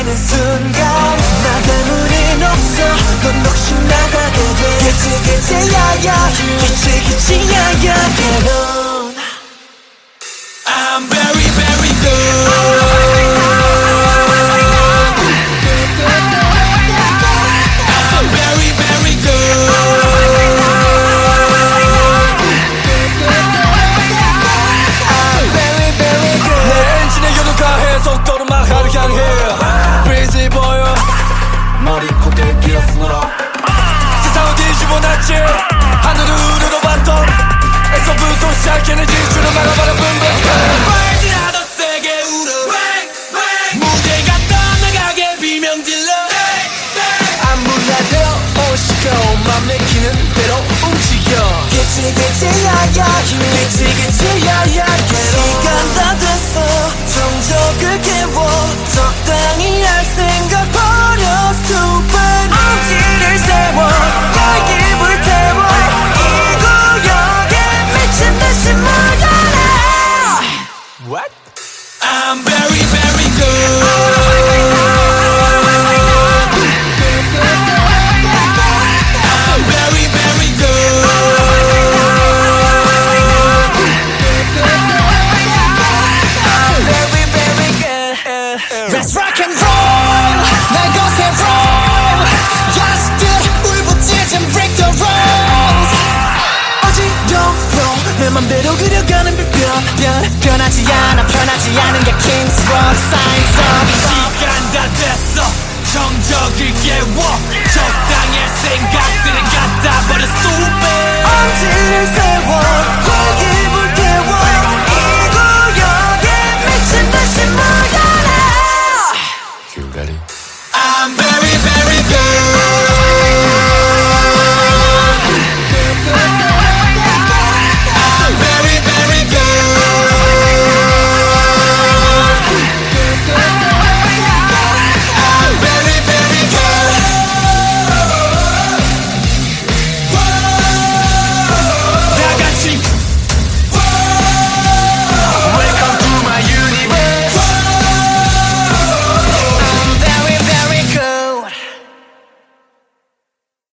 어느 순간 나 때문인 없어 넌 혹시 나가게 돼 그치 야야 그치 야야 Get on I'm very very good I'm very very good I'm very very good 내 엔진에 연료가해 속도로 마하를 향해 Breezy 보여 머리 콧대 기어 숨어라 세상을 뒤집어놨지 하늘을 우러봤던 에서부터 시작해 내 질주를 막아봐라 붐붐 더 세게 울어 무대가 떠나가게 비명질러 아무나도 오시고 맘 내키는 대로 움직여 그치 야야 그치 야야 시간 다 됐어 정적을 깨워 적당히 할 생각 버려 Stupid 엄지를 세워 열기 불태워 이 구역에 미친 듯이 몰려라 What? I'm very very good I'm very very good I'm very very good Let's rock and roll 날 곳에 roll 야식들 울부짖은 break the rules 어지러워 내 맘대로 그려가는 변하지 않아 편하지 않은 게 King's Rock Science of 시간 다 됐어 정적을 깨워 적당히 할 생각들을 갖다 버려 Stupid 엄지를 세워